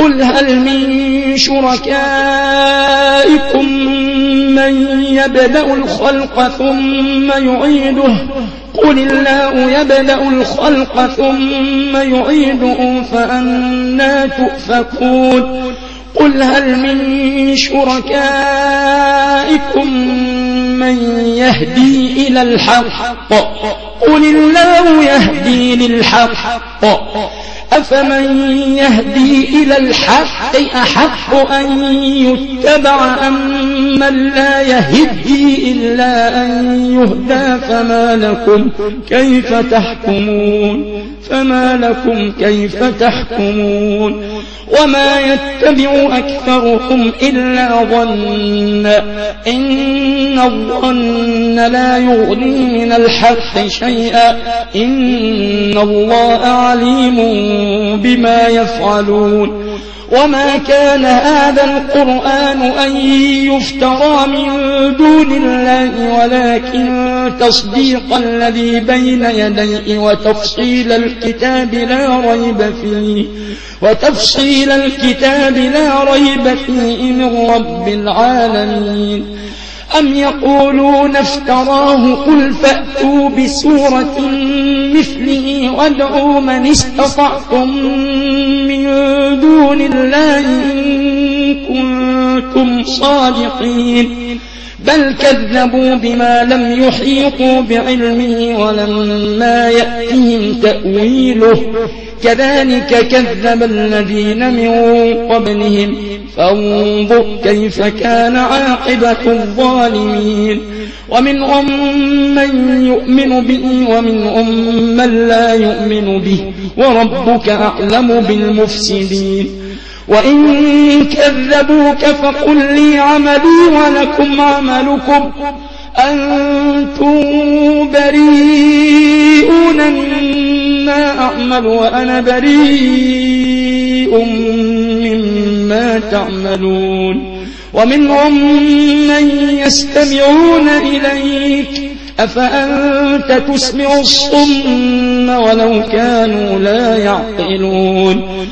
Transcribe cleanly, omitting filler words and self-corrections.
قل هل من شركائكم من يبدأ الخلق ثم يعيده قل الله يبدأ الخلق ثم يعيده فأنى تؤفكون قل هل من شركائكم من يهدي إلى الحق قل الله يهدي للحق أفمن يهدي إلى الحق أحق أن يتبع أم من لا يهدي إلا أن يهدى فما لكم كيف تحكمون وما يتبع أكثرهم إلا ظنا إن الظن لا يغني من الحق شيئا إن الله عليم بما يفعلون وما كان هذا القرآن أن يفترى من دون الله ولكن تصديق الذي بين يديه وتفصيل الكتاب لا ريب فيه من رب العالمين أم يقولون افتراه قل فأتوا بسورة مثله وادعوا من استطعتم من دون الله إن كنتم صادقين بل كذبوا بما لم يحيطوا بعلمه ولما يأتهم تأويله كذلك كذب الذين من قبلهم فانظر كيف كان عاقبة الظالمين ومنهم من يؤمن به ومنهم من لا يؤمن به وربك أعلم بالمفسدين وإن كذبوك فقل لي عملي ولكم عملكم أنتم بريئون مما أعمل وأنا بريء مما تعملون ومنهم من يستمعون إليك أفأنت تسمع الصم ولو كانوا لا يعقلون